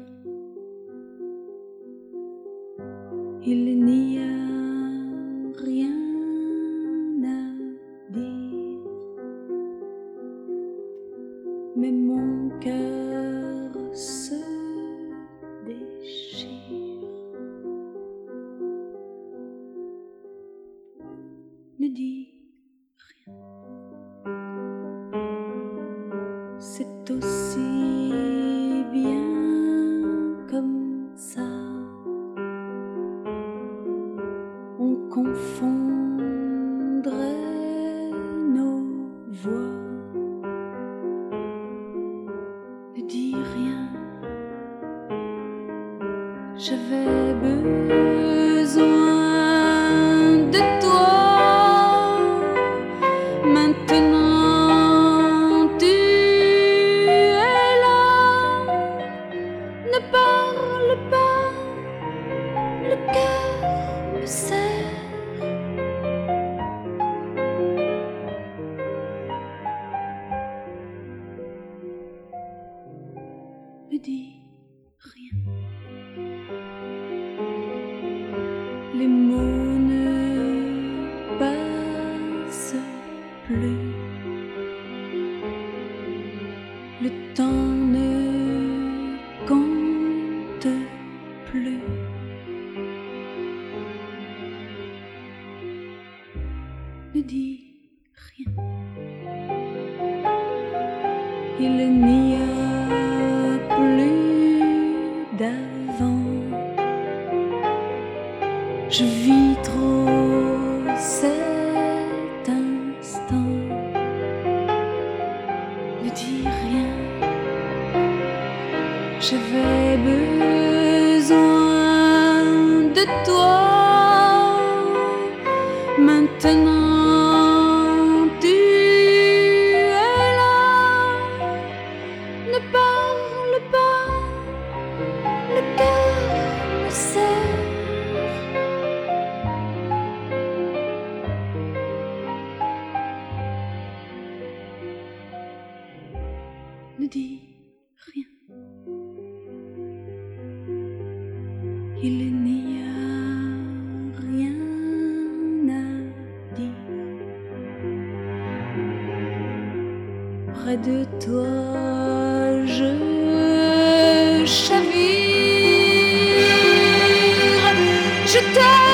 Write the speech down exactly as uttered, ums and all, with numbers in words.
Il n'y a rien à dire, mais mon cœur se déchire. Ne dis rien, c'est aussi bien comme ça. On confondrait nos voix. Ne dis rien, j'avais besoin de toi. Maintenant tu es là. Ne parle pas, le cœur me serre. Ne dis rien. Les mots ne passent plus. Le temps ne compte plus. Ne dis rien. Il n'y a plus d'avant. Je vis trop cet instant. Ne dis rien. J'avais besoin de toi. Maintenant tu es là. Ne parle pas, le cœur me serre. Ne dis rien. Il n'y a rien à dire. Près de toi je chavire. Je t'aime.